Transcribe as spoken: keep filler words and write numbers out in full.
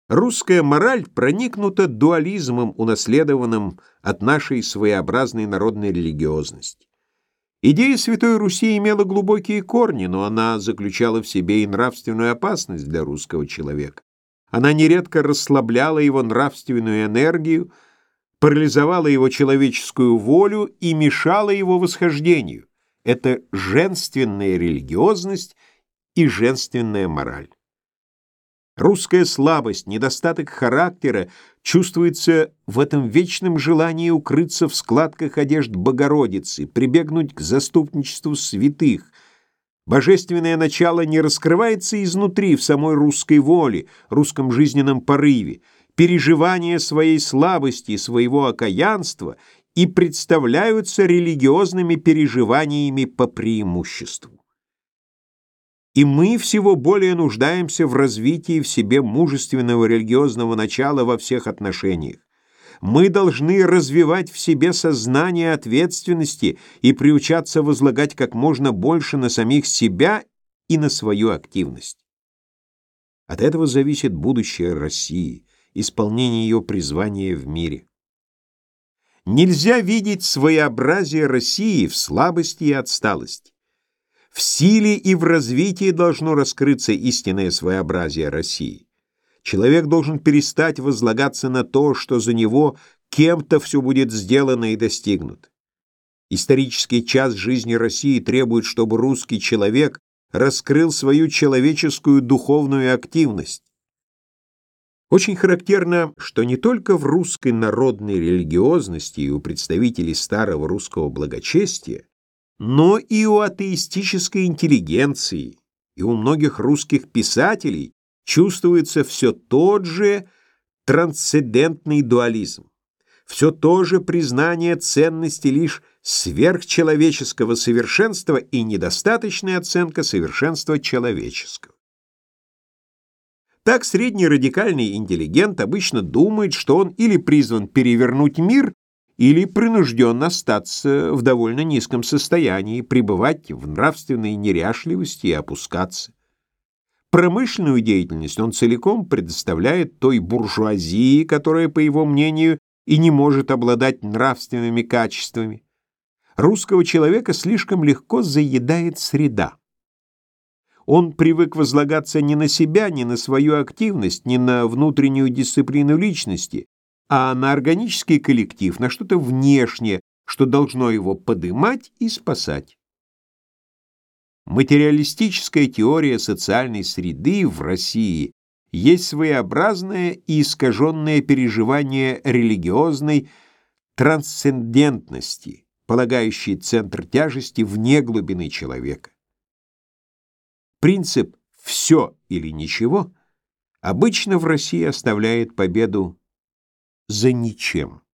Русская мораль проникнута дуализмом, унаследованным от нашей своеобразной народной религиозности. Идея Святой Руси имела глубокие корни, но она заключала в себе и нравственную опасность для русского человека. Она нередко расслабляла его нравственную энергию, парализовала его человеческую волю и мешала его восхождению. Это женственная религиозность и женственная мораль. Русская слабость, недостаток характера чувствуется в этом вечном желании укрыться в складках одежд Богородицы, прибегнуть к заступничеству святых. Божественное начало не раскрывается изнутри, в самой русской воле, русском жизненном порыве. Переживания своей слабости, своего окаянства и представляются религиозными переживаниями по преимуществу. И мы всего более нуждаемся в развитии в себе мужественного религиозного начала во всех отношениях. Мы должны развивать в себе сознание ответственности и приучаться возлагать как можно больше на самих себя и на свою активность. От этого зависит будущее России, исполнение ее призвания в мире. Нельзя видеть своеобразие России в слабости и отсталости. В силе и в развитии должно раскрыться истинное своеобразие России. Человек должен перестать возлагаться на то, что за него кем-то все будет сделано и достигнуто. Исторический час жизни России требует, чтобы русский человек раскрыл свою человеческую духовную активность. Очень характерно, что не только в русской народной религиозности и у представителей старого русского благочестия, но и у атеистической интеллигенции, и у многих русских писателей чувствуется все тот же трансцендентный дуализм, все то же признание ценности лишь сверхчеловеческого совершенства и недостаточная оценка совершенства человеческого. Так среднерадикальный интеллигент обычно думает, что он или призван перевернуть мир, или принужден остаться в довольно низком состоянии, пребывать в нравственной неряшливости и опускаться. Промышленную деятельность он целиком предоставляет той буржуазии, которая, по его мнению, и не может обладать нравственными качествами. Русского человека слишком легко заедает среда. Он привык возлагаться не на себя, не на свою активность, не на внутреннюю дисциплину личности, а на органический коллектив, на что-то внешнее, что должно его подымать и спасать. Материалистическая теория социальной среды в России есть своеобразное и искаженное переживание религиозной трансцендентности, полагающей центр тяжести вне глубины человека. Принцип «все или ничего» обычно в России оставляет победу за ничем.